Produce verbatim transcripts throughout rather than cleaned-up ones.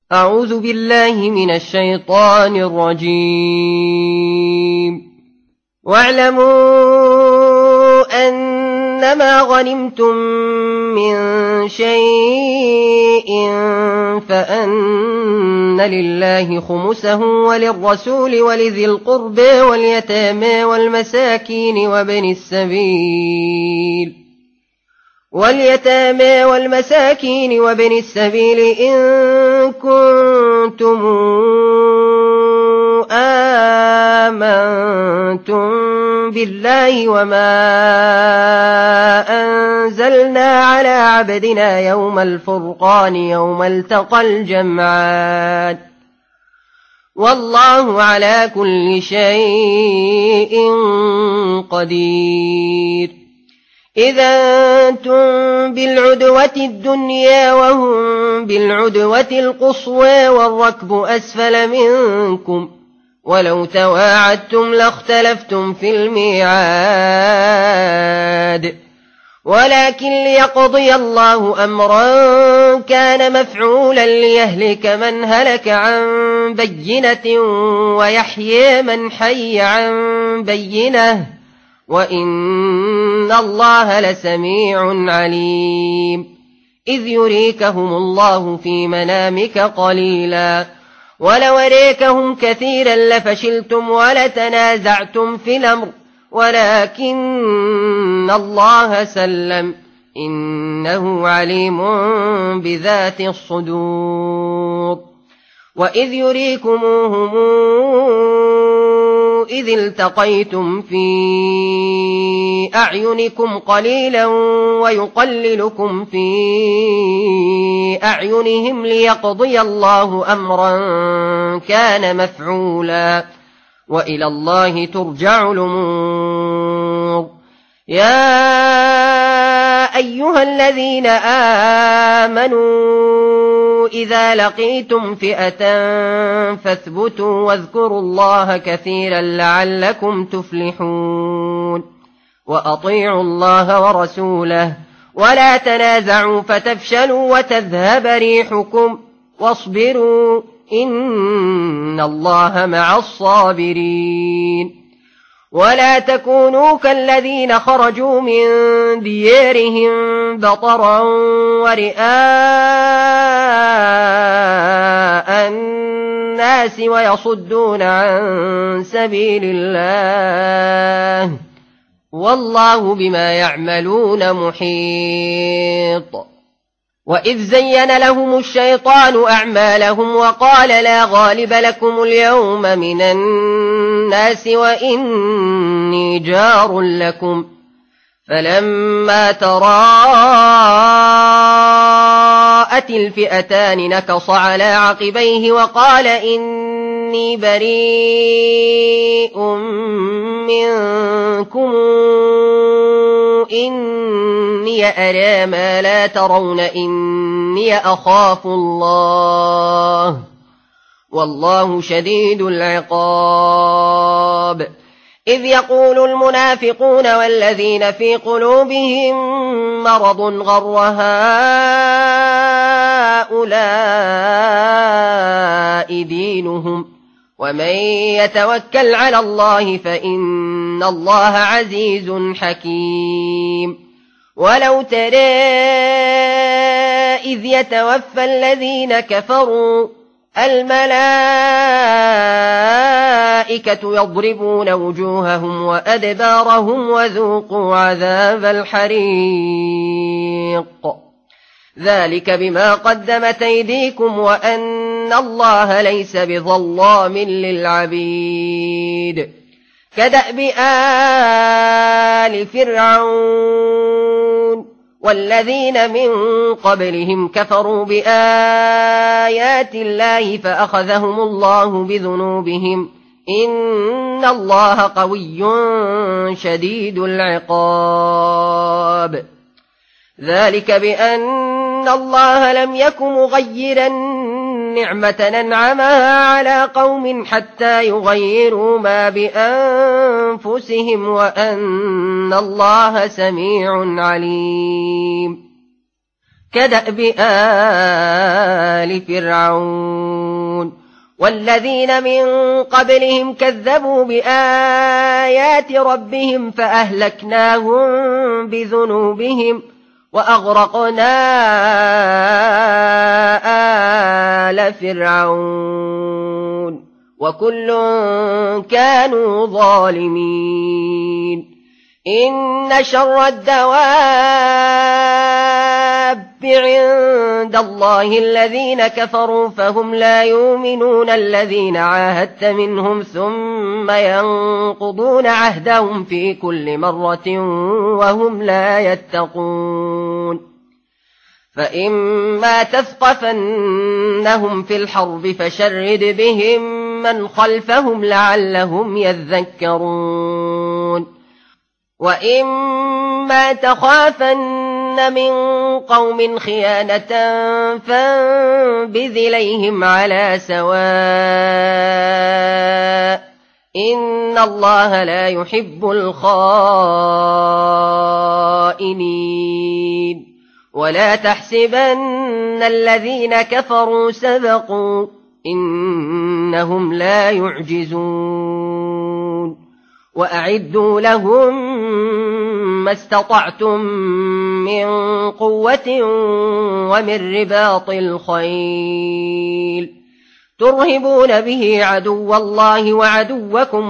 أعوذ بالله من الشيطان الرجيم. واعلموا أنما غنمتم من شيء فأن لله خمسه وللرسول ولذي القرب واليتامى والمساكين وابن السبيل واليتامى والمساكين وابن السبيل إن كنتم آمنتم بالله وما أنزلنا على عبدنا يوم الفرقان يوم التقى الجمعان والله على كل شيء قدير. إذا أنتم بالعدوة الدنيا وهم بالعدوة القصوى والركب أسفل منكم ولو تواعدتم لاختلفتم في الميعاد ولكن ليقضي الله أمرا كان مفعولا ليهلك من هلك عن بينة ويحيي من حي عن بينة وإن الله لسميع عليم. إذ يريكهم الله في منامك قليلا ولو أريكهم كثيرا لفشلتم ولتنازعتم في الأمر ولكن الله سلم إنه عليم بذات الصدور. وإذ يريكموهم إذ التقيتم في أعينكم قليلا ويقللكم في أعينهم ليقضي الله أمرا كان مفعولا وإلى الله ترجع الأمور. يا أيها الذين آمنوا إذا لقيتم فئة فاثبتوا واذكروا الله كثيرا لعلكم تفلحون. وأطيعوا الله ورسوله ولا تنازعوا فتفشلوا وتذهب ريحكم واصبروا إن الله مع الصابرين. ولا تكونوا كالذين خرجوا من ديارهم بطرا ورئاء الناس ويصدون عن سبيل الله والله بما يعملون محيط. وإذ زين لهم الشيطان أعمالهم وقال لا غالب لكم اليوم من الناس وإني جار لكم فلما تراءت الفئتان نكص على عقبيه وقال إني بريء منكم إني أرى ما لا ترون إني أخاف الله والله شديد العقاب. إذ يقول المنافقون والذين في قلوبهم مرض غر هؤلاء دينهم ومن يتوكل على الله فإن الله عزيز حكيم. ولو ترى إذ يتوفى الذين كفروا الملائكة يضربون وجوههم وأدبارهم وذوقوا عذاب الحريق ذلك بما قدمت أيديكم وأن الله ليس بظلام للعبيد. كدأب آل فرعون والذين من قبلهم كفروا بآيات الله فأخذهم الله بذنوبهم إن الله قوي شديد العقاب. ذلك بأن الله لم يك مغيرا نعمة أنعمها على قوم حتى يغيروا ما بأنفسهم وأن الله سميع عليم. كدأب آل فرعون والذين من قبلهم كذبوا بآيات ربهم فأهلكناهم بذنوبهم وأغرقنا آل فرعون وكل كانوا ظالمين إن شر الدواب عند الله الذين كفروا فهم لا يؤمنون الذين عاهدت منهم ثم ينقضون عهدهم في كل مرة وهم لا يتقون فإما تثقفنهم في الحرب فشرد بهم من خلفهم لعلهم يذكرون وإما تخافن من قوم خيانة فانبذ إليهم على سواء إن الله لا يحب الخائنين ولا تحسبن الذين كفروا سبقوا إنهم لا يعجزون وأعدوا لهم ما استطعتم من قوة ومن رباط الخيل ترهبون به عدو الله وعدوكم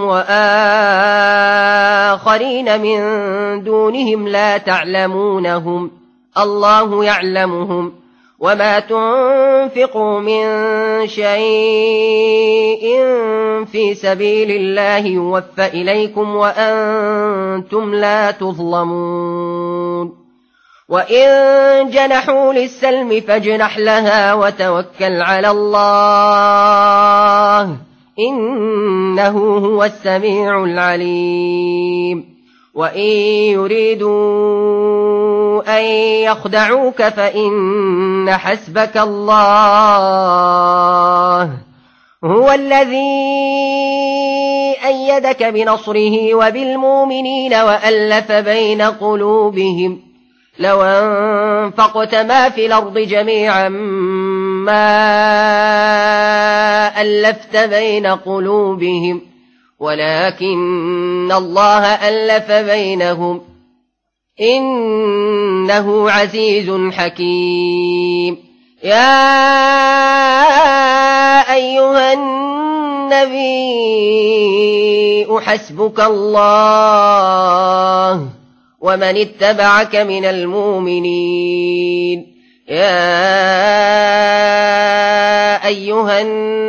وآخرين من دونهم لا تعلمونهم الله يعلمهم وما تنفقوا من شيء في سبيل الله يوفى إليكم وأنتم لا تظلمون وإن جنحوا للسلم فاجنح لها وتوكل على الله إنه هو السميع العليم وإن يريدوا أن يخدعوك فإن حسبك الله هو الذي أيدك بنصره وبالمؤمنين وألف بين قلوبهم لو أنفقت ما في الأرض جميعا ما ألفت بين قلوبهم ولكن الله ألف بينهم إنه عزيز حكيم يا أيها النبي حسبك الله ومن اتبعك من المؤمنين يا أيها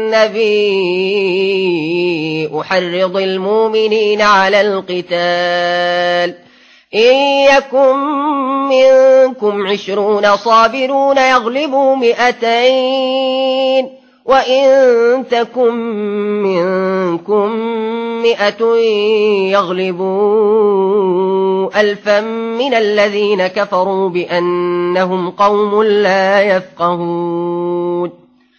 النبي أحرض المؤمنين على القتال إن يكن منكم عشرون صابرون يغلبوا مئتين وإن تكن منكم مئة يغلبوا ألفا من الذين كفروا بأنهم قوم لا يفقهون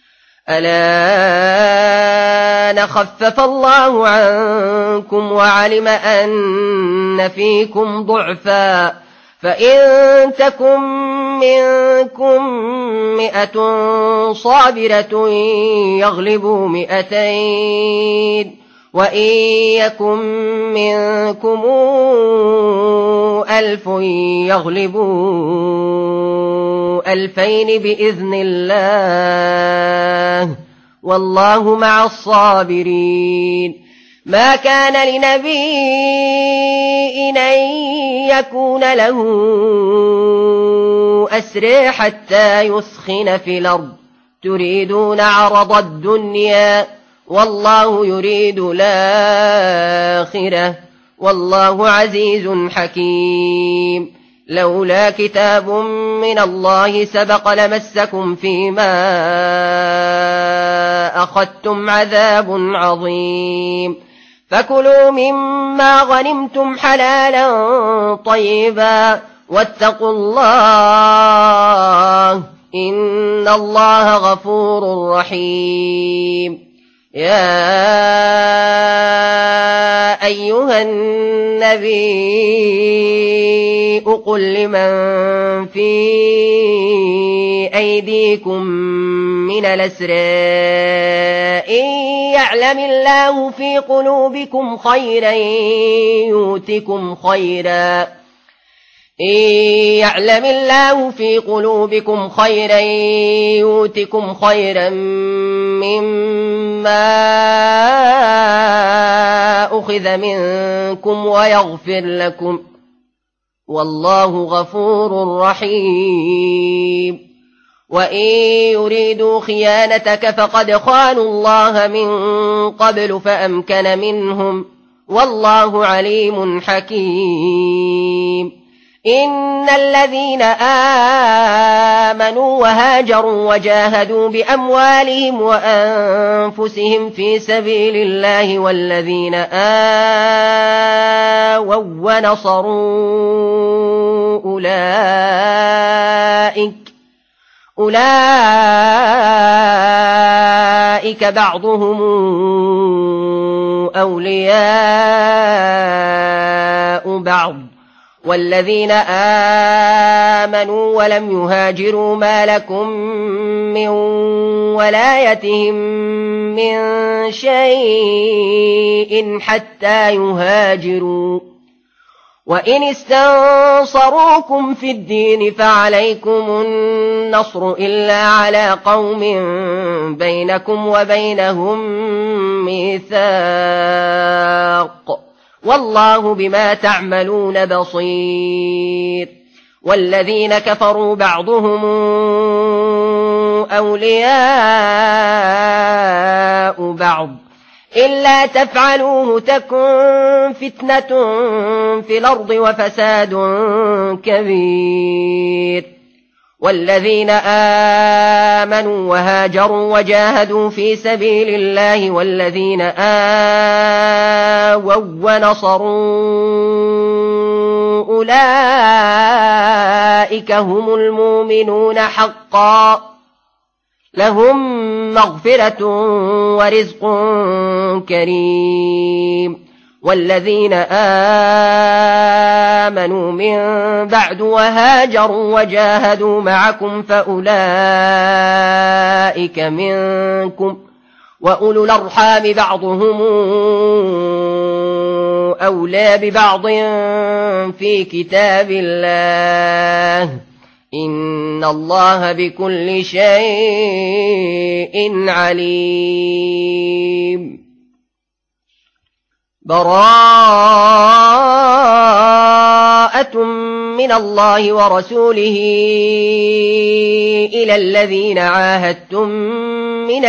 الآن خفف الله عنكم وعلم أن فيكم ضعفا فإن تكن منكم مئة صابرة يغلبوا مئتين وإن يكن منكم ألف يغلبوا ألفين بإذن الله والله مع الصابرين ما كان لنبي أن يكون له أسرى حتى يثخن في الأرض تريدون عرض الدنيا والله يريد الآخرة والله عزيز حكيم لولا كتاب من الله سبق لمسكم فيما أخذتم عذاب عظيم فكلوا مما غنمتم حلالا طيبا واتقوا الله إن الله غفور رحيم يا أيها النبي قل لمن في أيديكم من الأسرى إن يعلم الله في قلوبكم خيرا يؤتكم خيرا إن يعلم الله في قلوبكم خيرا يؤتكم خيرا مما أخذ منكم ويغفر لكم والله غفور رحيم وإن يريدوا خيانتك فقد خانوا الله من قبل فأمكن منهم والله عليم حكيم إن الذين آمنوا وهاجروا وجاهدوا بأموالهم وأنفسهم في سبيل الله والذين آووا ونصروا أولئك أولئك بعضهم أولياء بعض والذين آمنوا ولم يهاجروا ما لكم من ولايتهم من شيء حتى يهاجروا وإن استنصروكم في الدين فعليكم النصر إلا على قوم بينكم وبينهم ميثاق والله بما تعملون بصير والذين كفروا بعضهم أولياء بعض إلا تفعلوه تكن فتنة في الأرض وفساد كبير والذين آمنوا وهاجروا وجاهدوا في سبيل الله والذين آووا ونصروا أولئك هم المؤمنون حقا لهم مغفرة ورزق كريم والذين آمنوا من بعد وهاجروا وجاهدوا معكم فأولئك منكم وأولو الأرحام بعضهم أولى ببعض في كتاب الله إن الله بكل شيء عليم براءة من الله ورسوله إلى الذين عاهدتم من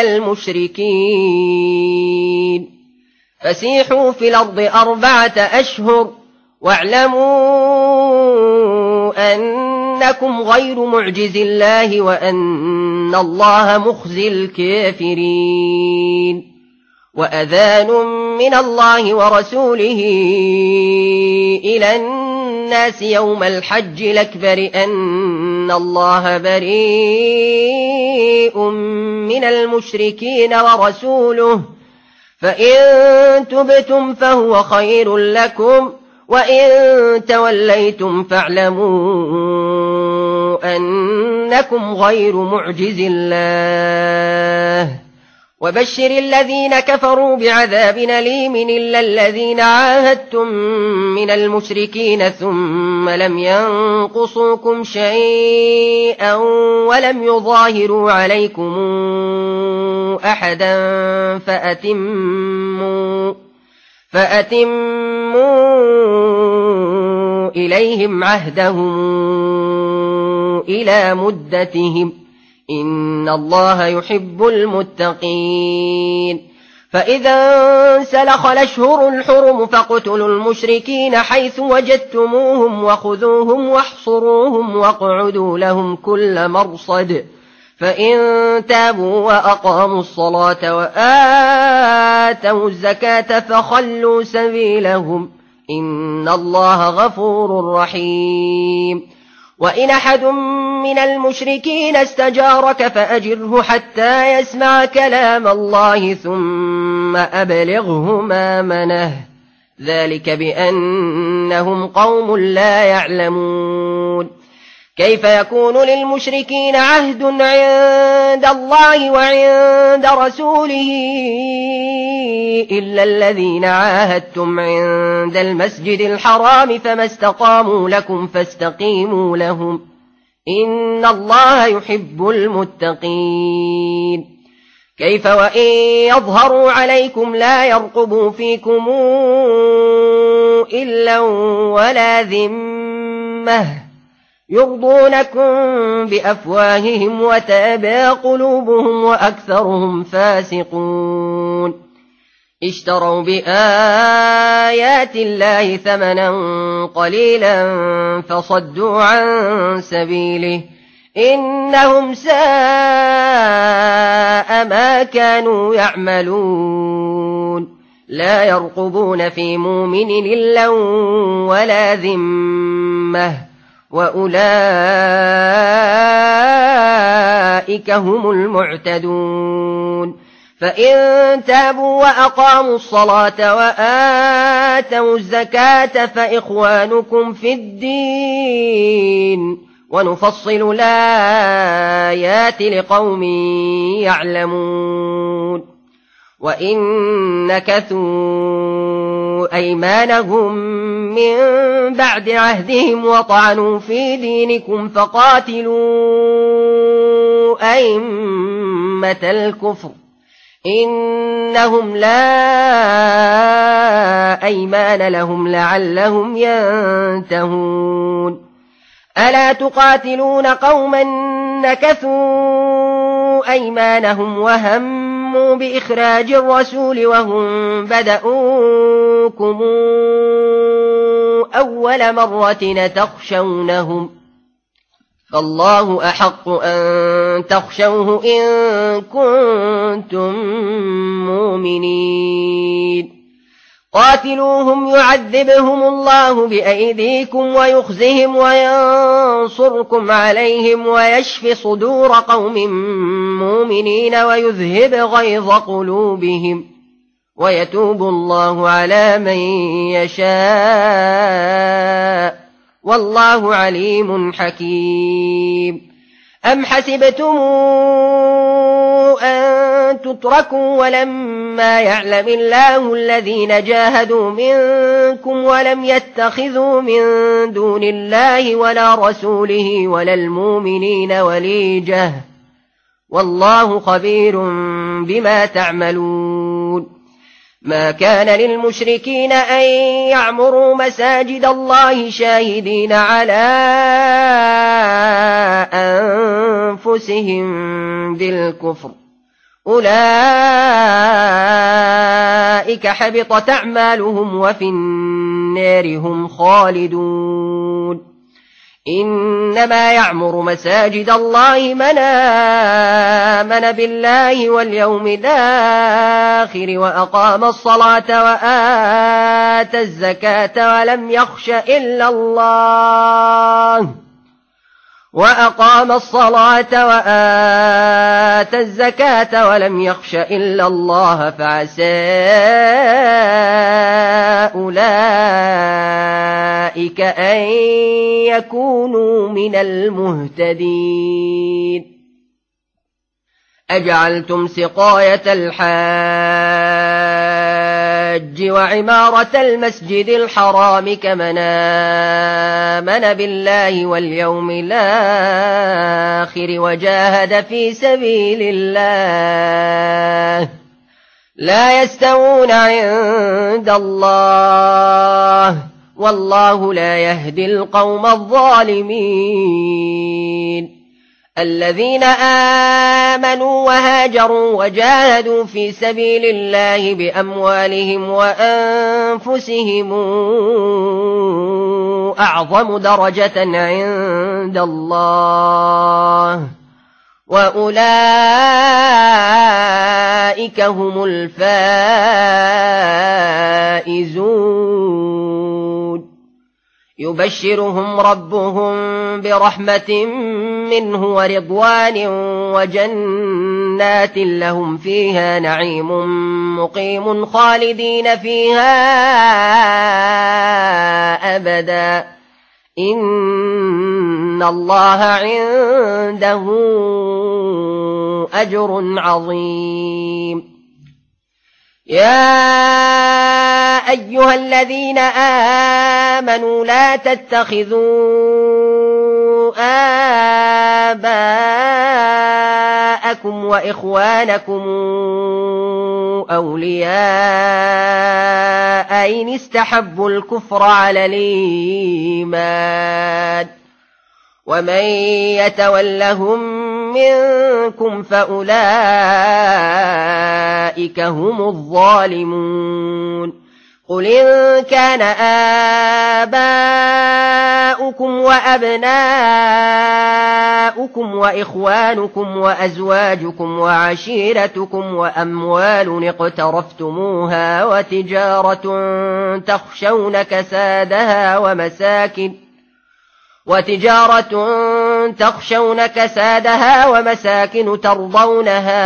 المشركين فسيحوا في الأرض أربعة أشهر واعلموا أنكم غير معجز الله وأن الله مخزي الكافرين وأذان من الله ورسوله إلى الناس يوم الحج الأكبر أن الله بريء من المشركين ورسوله فإن تبتم فهو خير لكم وإن توليتم فاعلموا أنكم غير معجز الله وبشر الذين كفروا بعذاب أليم إلا الذين عاهدتم من المشركين ثم لم ينقصوكم شيئا ولم يظاهروا عليكم أحدا فأتموا فأتموا إليهم عهدهم إلى مدتهم إن الله يحب المتقين فإذا انسلخ الأشهر الحرم فاقتلوا المشركين حيث وجدتموهم وخذوهم واحصروهم واقعدوا لهم كل مرصد فإن تابوا وأقاموا الصلاة وآتوا الزكاة فخلوا سبيلهم إن الله غفور رحيم وإن أحد من المشركين استجارك فأجره حتى يسمع كلام الله ثم أبلغه مأمنه ذلك بأنهم قوم لا يعلمون كيف يكون للمشركين عهد عند الله وعند رسوله إلا الذين عاهدتم عند المسجد الحرام فما استقاموا لكم فاستقيموا لهم إن الله يحب المتقين كيف وإن يظهروا عليكم لا يرقبوا فيكم إلا ولا ذمة يرضونكم بأفواههم وتأبى قلوبهم وأكثرهم فاسقون اشتروا بآيات الله ثمنا قليلا فصدوا عن سبيله إنهم ساء ما كانوا يعملون لا يرقبون في مؤمن إلا ولا ذمة وأولئك هم المعتدون فإن تابوا وأقاموا الصلاة وآتوا الزكاة فإخوانكم في الدين ونفصل الآيات لقوم يعلمون وإن نكثوا أيمانهم من بعد عهدهم وطعنوا في دينكم فقاتلوا أئمة الكفر إنهم لا أيمان لهم لعلهم ينتهون ألا تقاتلون قوما نكثوا أيمانهم وهموا بإخراج الرسول وهم بدأوكم أول مرة تخشونهم فالله أحق أن تخشوه إن كنتم مؤمنين قاتلوهم يعذبهم الله بأيديكم ويخزهم وينصركم عليهم ويشف صدور قوم مؤمنين ويذهب غيظ قلوبهم ويتوب الله على من يشاء والله عليم حكيم أم حسبتم أن تتركوا ولما يعلم الله الذين جاهدوا منكم ولم يتخذوا من دون الله ولا رسوله ولا المؤمنين وليجة والله خبير بما تعملون ما كان للمشركين أن يعمروا مساجد الله شاهدين على أنفسهم بالكفر أولئك حبطت أعمالهم وفي النار هم خالدون إنما يعمر مساجد الله من آمن بالله واليوم الآخر وأقام الصلاة وآتى الزكاة ولم يخش إلا الله وأقام الصلاة وآتى الزكاة ولم يخش إلا الله فعسى أولئك أن يكونوا من المهتدين أجعلتم سقاية الحاج وعمارة المسجد الحرام كمن آمن بالله واليوم الآخر وجاهد في سبيل الله لا يستوون عند الله والله لا يهدي القوم الظالمين الذين آمنوا وهاجروا وجاهدوا في سبيل الله بأموالهم وأنفسهم أعظم درجة عند الله وأولئك هم الفائزون يبشرهم ربهم برحمة منه ورضوان وجنات لهم فيها نعيم مقيم خالدين فيها أبدا إن الله عنده أجر عظيم. يا أيها الذين آمنوا لا تتخذوا آباءكم وإخوانكم أولياء إن استحبوا الكفر على الإيمان ومن يتولهم منكم فأولئك هم الظالمون. قل إن كان آباؤكم وأبناؤكم وإخوانكم وأزواجكم وعشيرتكم وأموال اقترفتموها وتجارة تخشون كسادها ومساكن وتجارة تخشون كسادها ومساكن ترضونها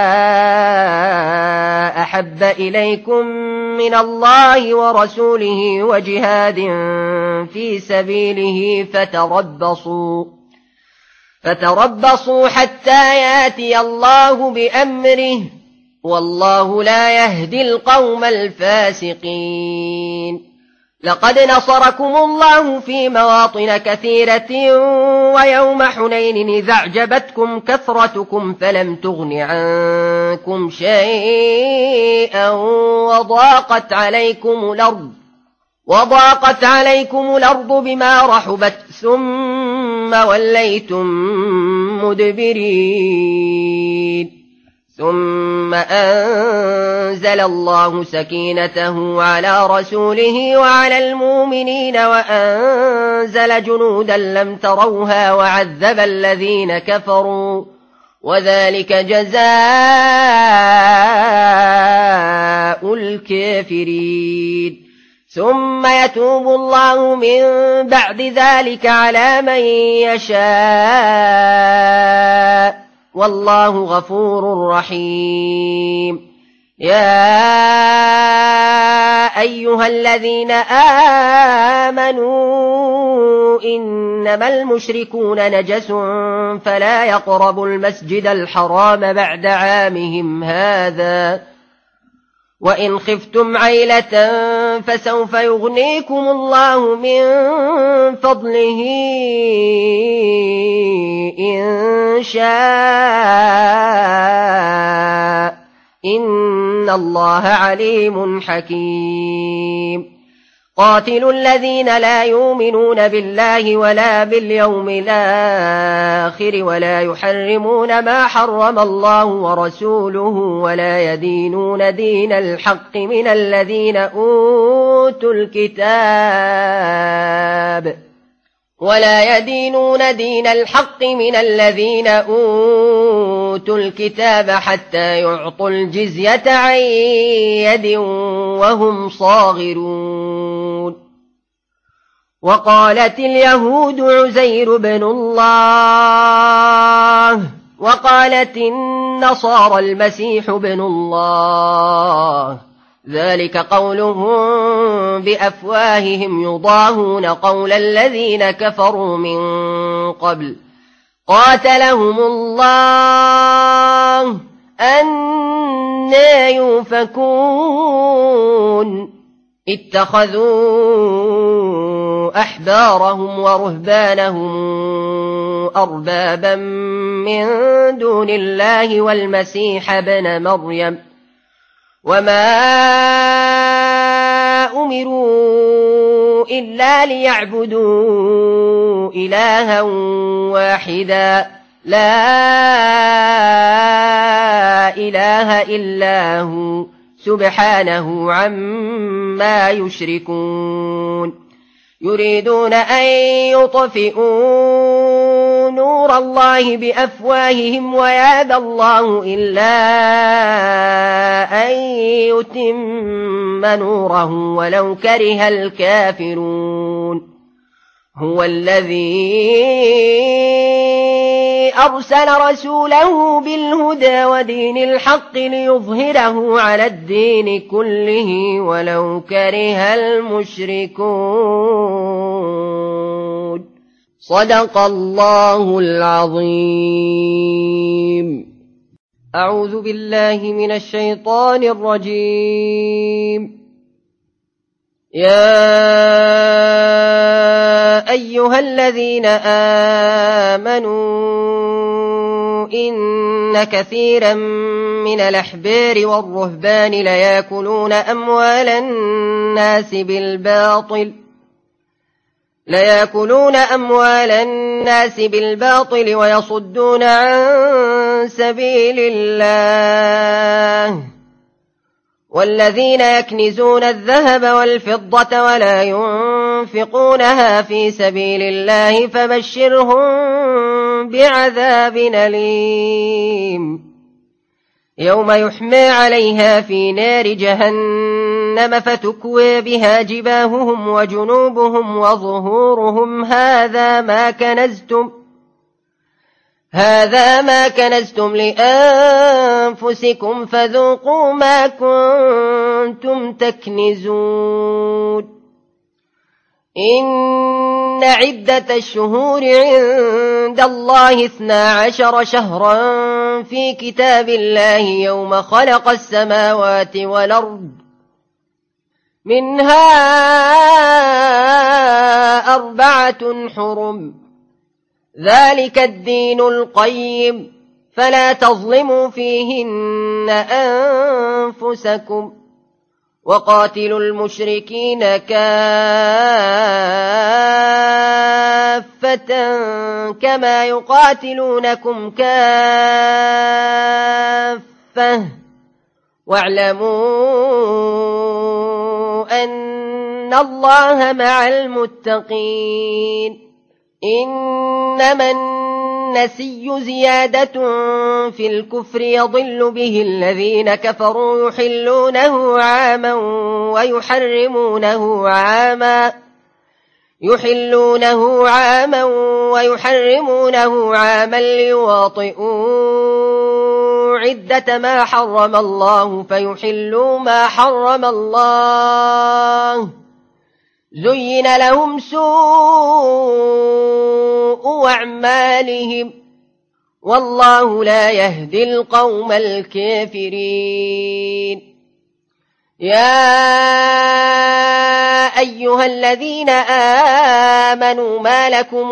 أحب إليكم من الله ورسوله وجهاد في سبيله فتربصوا فتربصوا حتى يأتي الله بأمره والله لا يهدي القوم الفاسقين. لقد نصركم الله في مواطن كثيرة ويوم حنين إذ أعجبتكم كثرتكم فلم تغن عنكم شيئا وضاقت عليكم الأرض وضاقت عليكم الأرض بما رحبت ثم وليتم مدبرين. ثم أنزل الله سكينته على رسوله وعلى المؤمنين وأنزل جنودا لم تروها وعذب الذين كفروا وذلك جزاء الكافرين. ثم يتوب الله من بعد ذلك على من يشاء والله غفور رحيم. يا أيها الذين آمنوا إنما المشركون نجس فلا يقربوا المسجد الحرام بعد عامهم هذا وإن خفتم عيلة فسوف يغنيكم الله من فضله إن شاء إن الله عليم حكيم. قاتلوا الذين لا يؤمنون بالله ولا باليوم الآخر ولا يحرمون ما حرم الله ورسوله ولا يدينون دين الحق من الذين أوتوا الكتاب ولا يدينون دين الحق من الذين أوتوا الكتاب حتى يعطوا الجزية عن يد وهم صاغرون. وقالت اليهود عزير بن الله وقالت النصارى المسيح بن الله ذلك قولهم بأفواههم يضاهون قول الذين كفروا من قبل قاتلهم الله أنى يؤفكون. اتخذوا أحبارهم ورهبانهم أربابا من دون الله والمسيح ابن مريم وما أمروا إلا ليعبدوا إلها واحدا لا إله إلا هو سبحانه عما يشركون. يريدون أن يطفئوا نور الله بأفواههم ويأبى الله إلا أن يتم نوره ولو كره الكافرون. هو الذي أرسل رسوله بالهدى ودين الحق ليظهره على الدين كله ولو كره المشركون. صدق الله العظيم. أعوذ بالله من الشيطان الرجيم. يا أيها الذين آمنوا إن كثيرا من الأحبار والرهبان ليأكلون أموال الناس بالباطل ليأكلون أموال الناس بالباطل ويصدون عن سبيل الله والذين يكنزون الذهب والفضة ولا ينفقونها في سبيل الله فبشرهم بعذاب أليم يوم يحمى عليها في نار جهنم فتكوى بها جباههم وجنوبهم وظهورهم هذا ما كنزتم هذا ما كنزتم لأنفسكم فذوقوا ما كنتم تكنزون. إن عدة الشهور عند الله اثنا عشر شهرا في كتاب الله يوم خلق السماوات والأرض منها أربعة حرم ذلك الدين القيم فلا تظلموا فيهن أنفسكم وقاتلوا المشركين كافة كما يقاتلونكم كافة واعلموا أن الله مع المتقين. إنما النسي زيادة في الكفر يضل به الذين كفروا يحلونه عاما ويحرمونه عاما يحلونه عاما ويحرمونه عاما ليواطئوا عدة ما حرم الله فيحلوا ما حرم الله زين لهم سوء أعمالهم والله لا يهدي القوم الكافرين. يا أيها الذين آمنوا ما لكم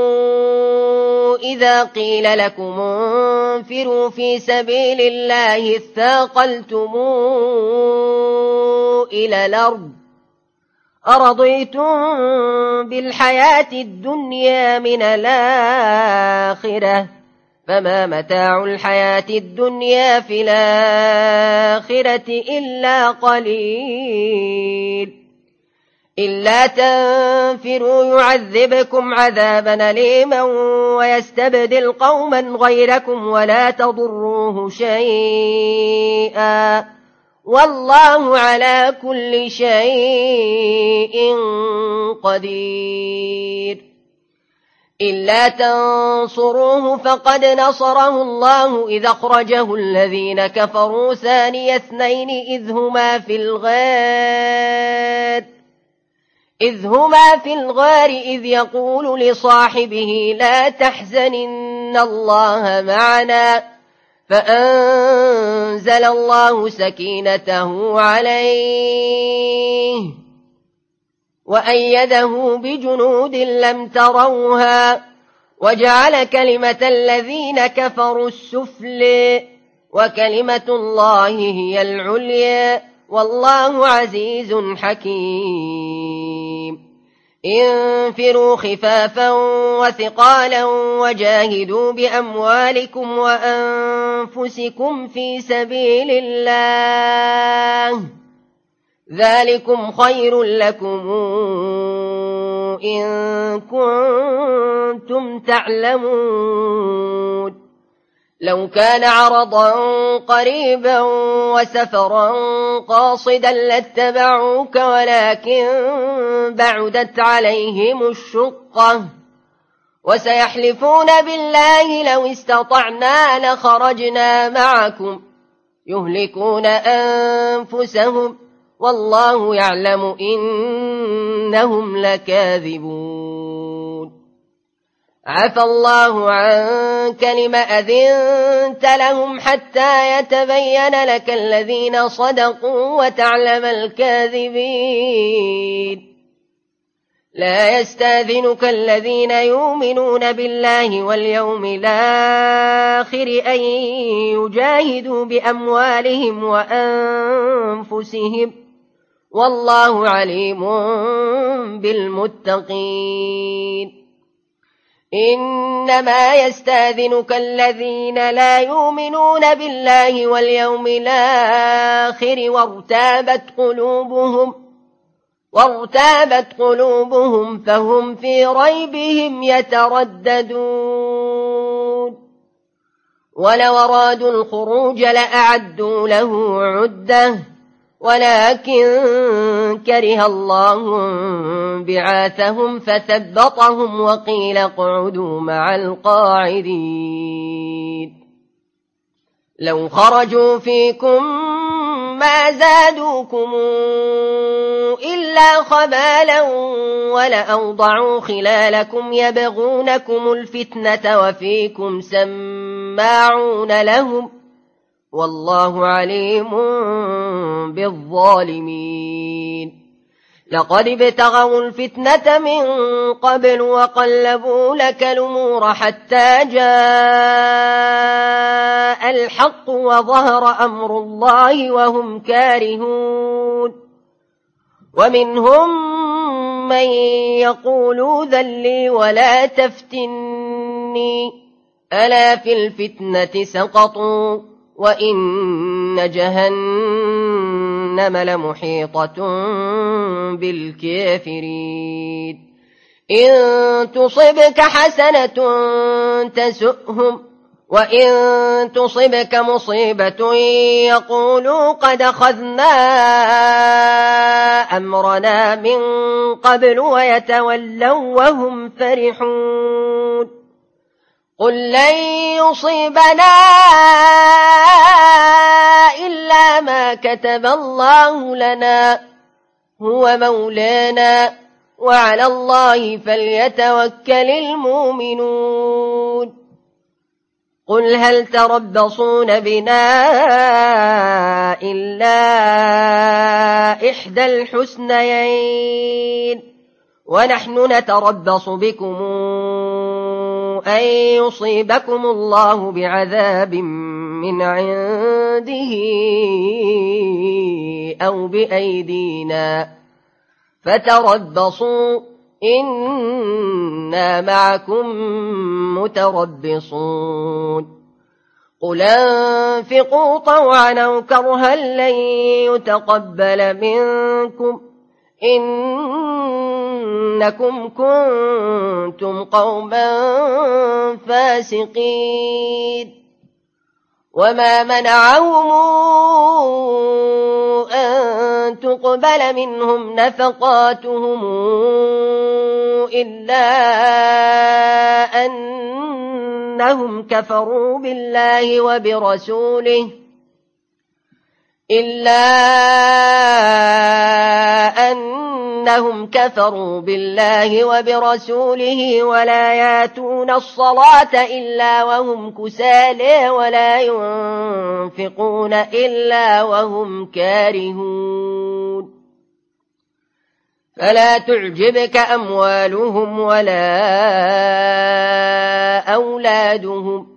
إذا قيل لكم انفروا في سبيل الله اثاقلتم إلى الأرض أرضيتم بالحياة الدنيا من الآخرة فما متاع الحياة الدنيا في الآخرة إلا قليل. إلا تنفروا يعذبكم عذابا أليما ويستبدل قوما غيركم ولا تضروه شيئا والله على كل شيء قدير. إلا تنصروه فقد نصره الله إذ أخرجه الذين كفروا ثاني اثنين إذ هما في الغار إذ هما في الغار إذ يقول لصاحبه لا تحزن إن الله معنا فأنزل الله سكينته عليه وأيده بجنود لم تروها وجعل كلمة الذين كفروا السفلى وكلمة الله هي العليا والله عزيز حكيم. انفروا خفافا وثقالا وجاهدوا بأموالكم وأنفسكم في سبيل الله ذلكم خير لكم إن كنتم تعلمون. لو كان عرضا قريبا وسفرا قاصدا لاتبعوك ولكن بعدت عليهم الشقة وسيحلفون بالله لو استطعنا لخرجنا معكم يهلكون أنفسهم والله يعلم إنهم لكاذبون. عفى الله عنك لم أذنت لهم حتى يتبين لك الذين صدقوا وتعلم الكاذبين لا يستاذنك الذين يؤمنون بالله واليوم الآخر أن يجاهدوا بأموالهم وأنفسهم والله عليم بالمتقين إنما يستاذنك الذين لا يؤمنون بالله واليوم الآخر وارتابت قلوبهم وارتابت قلوبهم فهم في ريبهم يترددون ولو أرادوا الخروج لأعدوا له عدة ولكن كره الله بعاثهم فثبطهم وقيل اقعدوا مع القاعدين لو خرجوا فيكم ما زادوكم إلا خبالا ولأوضعوا خلالكم يبغونكم الفتنة وفيكم سماعون لهم والله عليم بالظالمين لقد ابتغوا الفتنة من قبل وقلبوا لك الأمور حتى جاء الحق وظهر أمر الله وهم كارهون ومنهم من يقول ذلي ولا تفتني ألا في الفتنة سقطوا وإن جهنم لمحيطة بالكافرين إن تصبك حسنة تسؤهم وإن تصبك مصيبة يقولوا قد أخذنا أمرنا من قبل ويتولوا وهم فرحون قل لن يصيبنا إلا ما كتب الله لنا هو مولانا وعلى الله فليتوكل المؤمنون قل هل تربصون بنا إلا إحدى الحسنيين ونحن نتربص بكم أن يصيبكم الله بعذاب من عنده أو بأيدينا فتربصوا إنا معكم متربصون قل انفقوا طوعا أو كرها لن يتقبل منكم إنكم كنتم قوما فاسقين وما منعهم أن تقبل منهم نفقاتهم إلا أنهم كفروا بالله وبرسوله إلا أنهم كفروا بالله وبرسوله ولا ياتون الصلاة إلا وهم كسالى ولا ينفقون إلا وهم كارهون فلا تعجبك أموالهم ولا أولادهم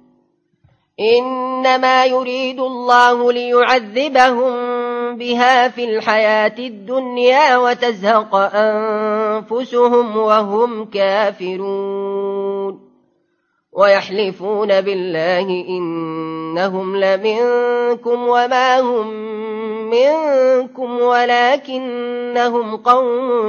إنما يريد الله ليعذبهم بها في الحياة الدنيا وتزهق أنفسهم وهم كافرون ويحلفون بالله إنهم لمنكم وما هم منكم ولكنهم قوم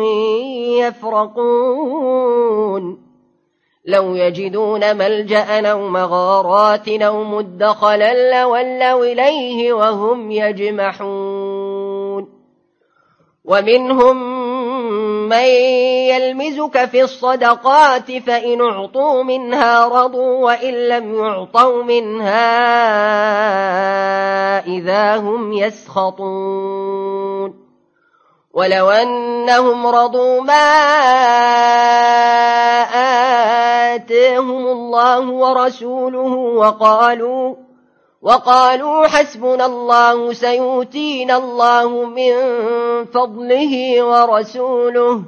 يفرقون لو يجدون ملجأ أو مغارات أو مدخلا لولوا إليه وهم يجمحون ومنهم من يلمزك في الصدقات فإن أعطوا منها رضوا وإن لم يعطوا منها إذا هم يسخطون ولو أنهم رضوا ما آتاهم الله ورسوله وقالوا وقالوا حسبنا الله سيؤتينا الله من فضله ورسوله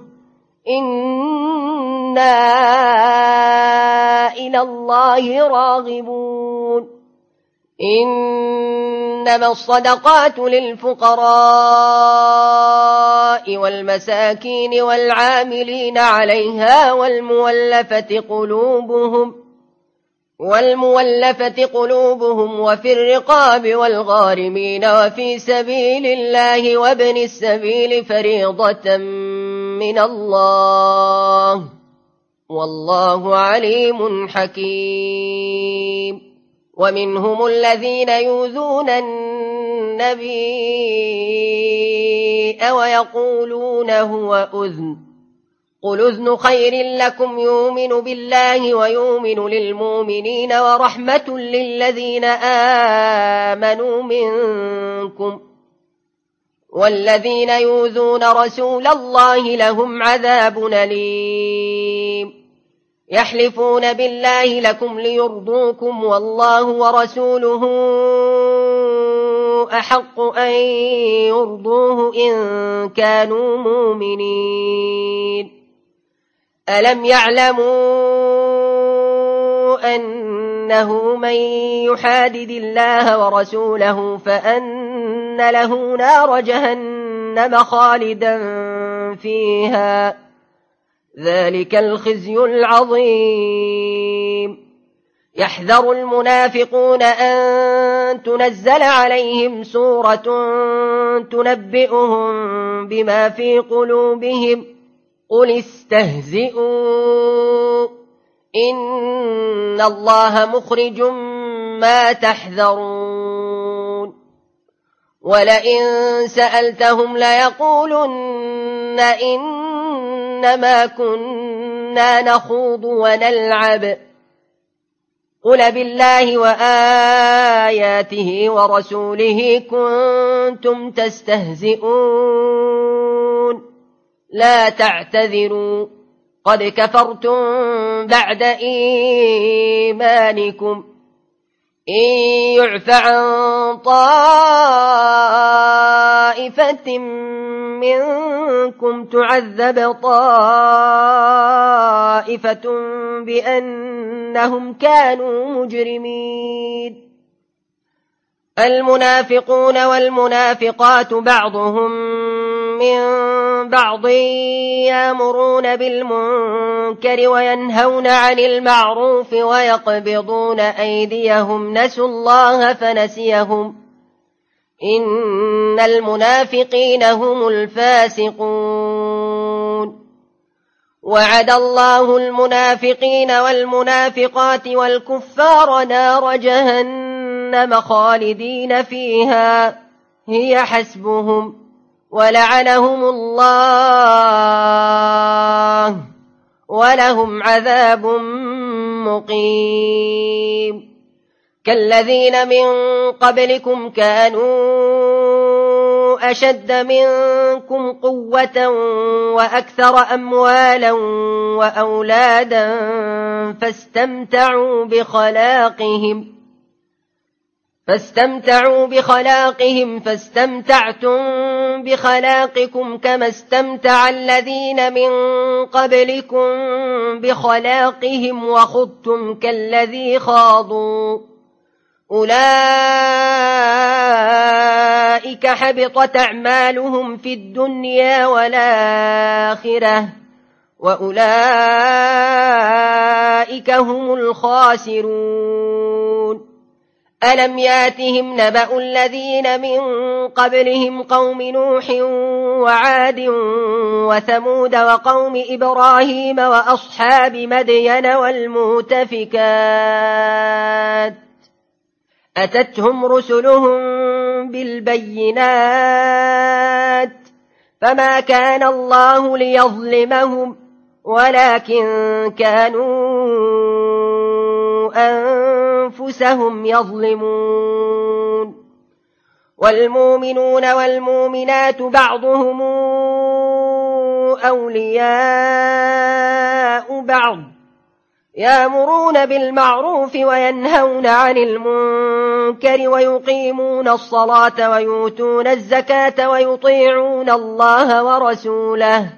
إنا إلى الله راغبون إنما الصدقات للفقراء والمساكين والعاملين عليها والمولفة قلوبهم والمولفة قلوبهم وفي الرقاب والغارمين وفي سبيل الله وابن السبيل فريضة من الله والله عليم حكيم ومنهم الذين يؤذون النبي ويقولون هو أذن قل أذن خير لكم يؤمن بالله ويؤمن للمؤمنين ورحمة للذين آمنوا منكم والذين يؤذون رسول الله لهم عذاب أليم يحلفون بالله لكم ليرضوكم والله ورسوله أحق أن يرضوه إن كانوا مؤمنين ألم يعلموا أنه من يحادد الله ورسوله فأن له نار جهنم خالدا فيها ذلك الخزي العظيم يحذر المنافقون أن تنزل عليهم سورة تنبئهم بما في قلوبهم قل استهزئوا إن الله مخرج ما تحذرون ولئن سألتهم ليقولن إنما كنا نخوض ونلعب قل بالله وآياته ورسوله كنتم تستهزئون لا تعتذروا قد كفرتم بعد إيمانكم إن يعف عن طائفة منكم تعذب طائفة بأنهم كانوا مجرمين المنافقون والمنافقات بعضهم من بعض يأمرون بالمنكر وينهون عن المعروف ويقبضون أيديهم نسوا الله فنسيهم إن المنافقين هم الفاسقون وعد الله المنافقين والمنافقات والكفار نار جهنم خالدين فيها هي حسبهم ولعنهم الله ولهم عذاب مقيم كالذين من قبلكم كانوا أشد منكم قوة وأكثر أموالا وأولادا فاستمتعوا بخلاقهم فاستمتعوا بخلاقهم فاستمتعتم بخلاقكم كما استمتع الذين من قبلكم بخلاقهم وخضتم كالذي خاضوا أولئك حبطت أعمالهم في الدنيا والآخرة وأولئك هم الخاسرون ألم ياتهم نبأ الذين من قبلهم قوم نوح وعاد وثمود وقوم إبراهيم وأصحاب مدين والمؤتفكات أتتهم رسلهم بالبينات فما كان الله ليظلمهم ولكن كانوا أنفسهم يظلمون والمؤمنون والمؤمنات بعضهم أولياء بعض يأمرون بالمعروف وينهون عن المنكر ويقيمون الصلاة ويؤتون الزكاة ويطيعون الله ورسوله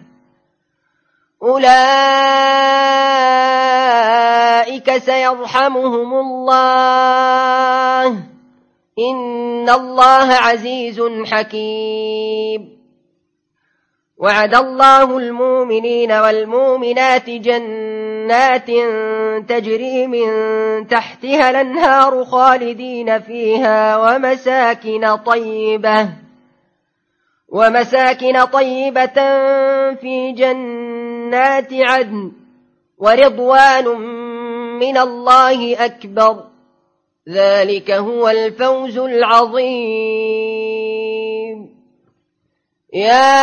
أولئك سيرحمهم الله إن الله عزيز حكيم. وعد الله المؤمنين والمؤمنات جنات تجري من تحتها الأنهار خالدين فيها ومساكن طيبة ومساكن طيبة في جنات عدن ورضوان من الله أكبر ذلك هو الفوز العظيم. يا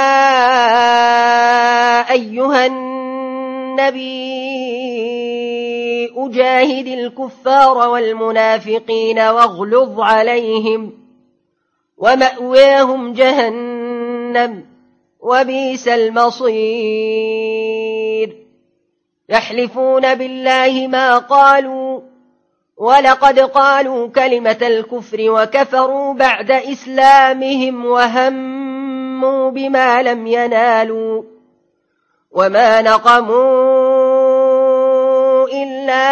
أيها النبي أجاهد الكفار والمنافقين واغلظ عليهم ومأواهم جهنم وبئس المصير. يحلفون بالله ما قالوا ولقد قالوا كلمة الكفر وكفروا بعد إسلامهم وهموا بما لم ينالوا وما نقموا إلا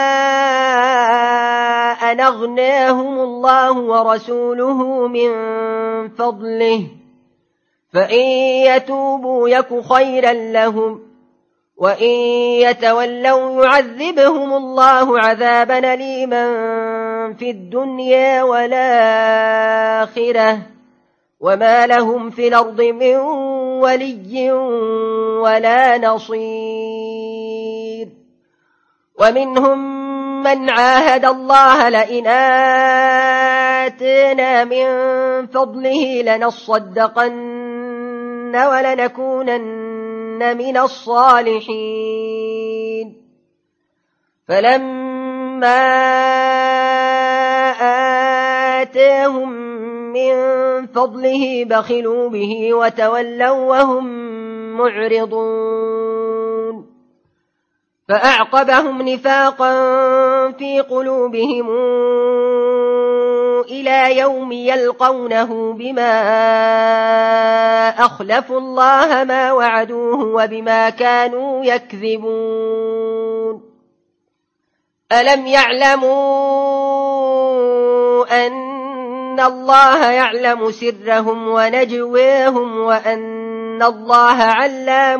أن أغناهم الله ورسوله من فضله فإن يتوبوا يك خيرا لهم وإن يتولوا يعذبهم الله عذابا أليما في الدنيا والآخرة وما لهم في الأرض من ولي ولا نصير. ومنهم من عاهد الله لئن آتنا من فضله لنصدقن ولنكونن من الصالحين فلما آتاهم من فضله بخلوا به وتولوا وهم معرضون فأعقبهم نفاقا في قلوبهم إلى يوم يلقونه بما أخلفوا الله ما وعدوه وبما كانوا يكذبون. ألم يعلموا أن الله يعلم سرهم ونجواهم وأن الله علام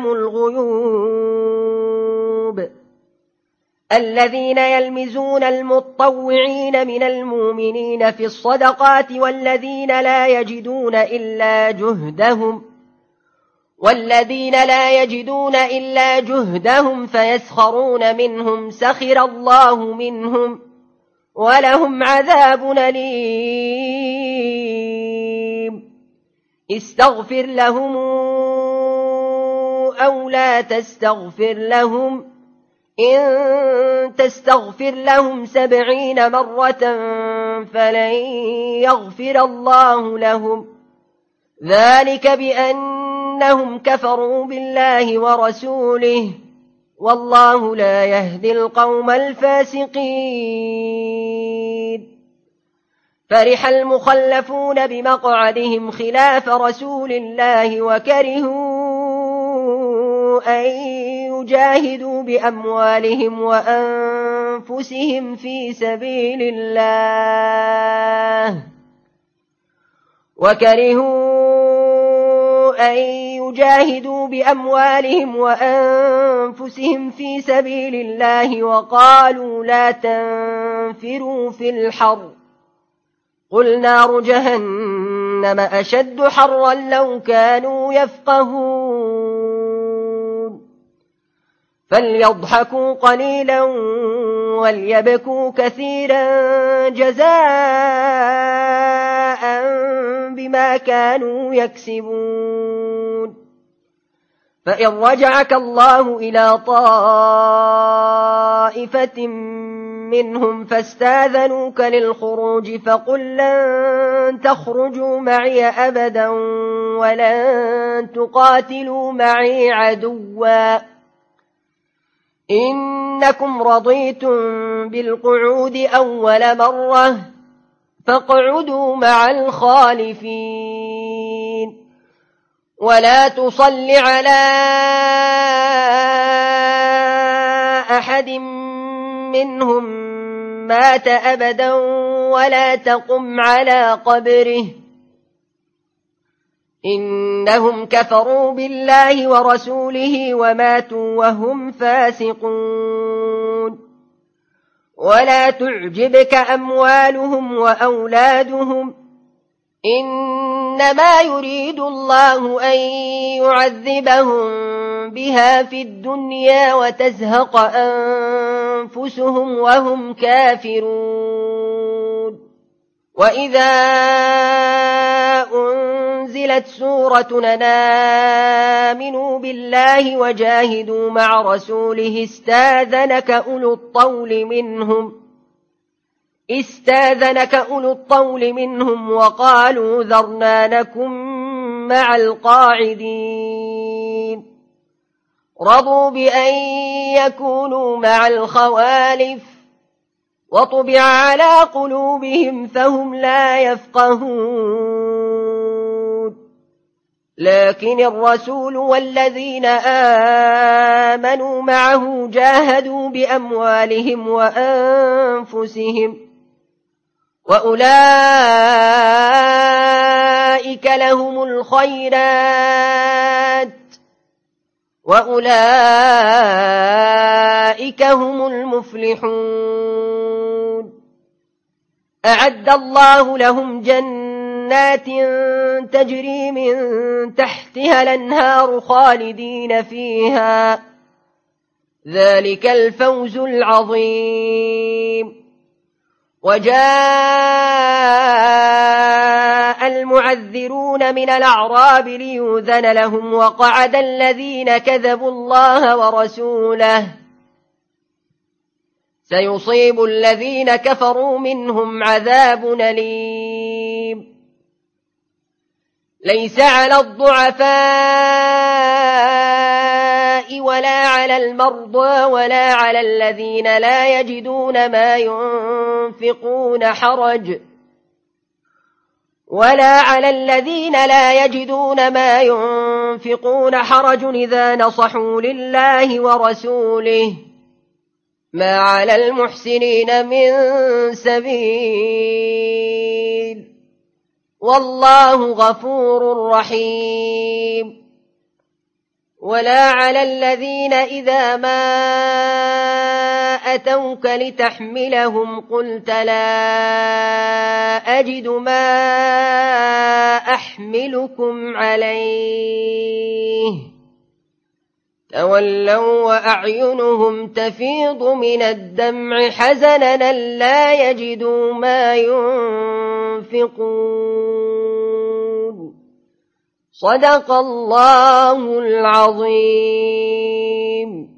الغيوب. الذين يلمزون المتطوعين من المؤمنين في الصدقات والذين لا يجدون إلا جهدهم والذين لا يجدون إلا جهدهم فيسخرون منهم سخر الله منهم ولهم عذاب أليم. استغفر لهم أو لا تستغفر لهم إن تستغفر لهم سبعين مرة فلن يغفر الله لهم ذلك بأنهم كفروا بالله ورسوله والله لا يهدي القوم الفاسقين. فرح المخلفون بمقعدهم خلاف رسول الله وكرهوا أن يجاهدوا بأموالهم وأنفسهم في سبيل الله وكرهوا أن يجاهدوا بأموالهم وأنفسهم في سبيل الله وقالوا لا تنفروا في الحر قل نار جهنم أشد حرا لو كانوا يفقهون. فليضحكوا قليلا وليبكوا كثيرا جزاء بما كانوا يكسبون. فإن رجعك الله إلى طائفة منهم فاستاذنوك للخروج فقل لن تخرجوا معي أبدا ولن تقاتلوا معي عدوا إنكم رضيتم بالقعود أول مرة فاقعدوا مع الخالفين ولا تصل على أحد منهم مات أبدا ولا تقم على قبره إنهم كفروا بالله ورسوله وماتوا وهم فاسقون ولا تعجبك أموالهم وأولادهم إنما يريد الله أن يعذبهم بها في الدنيا وتزهق أنفسهم وهم كافرون وإذا أنزلت سورة آمنوا بالله وجاهدوا مع رسوله استاذنك أولو الطول منهم استاذنك أولو الطول منهم وقالوا ذرنا نكن مع القاعدين رضوا بأن يكونوا مع الخوالف وطبع على قلوبهم فهم لا يفقهون لكن الرسول والذين آمنوا معه جاهدوا بأموالهم وأنفسهم وأولئك لهم الخيرات وأولئك هم المفلحون أعد الله لهم جنات تجري من تحتها الأنهار خالدين فيها ذلك الفوز العظيم وجاء المعذرون من الأعراب ليؤذن لهم وقعد الذين كذبوا الله ورسوله سيصيب الذين كفروا منهم عذاب أليم ليس على الضعفاء ولا على المرضى ولا على الذين لا يجدون ما ينفقون حرج ولا على الذين لا يجدون ما ينفقون حرج إذا نصحوا لله ورسوله ما على المحسنين من سبيل والله غفور رحيم ولا على الذين إذا ما أتوك لتحملهم قلت لا أجد ما أحملكم عليه تولوا وأعينهم تفيض من الدمع حزنا لا يجدوا ما ينفقون صدق الله العظيم.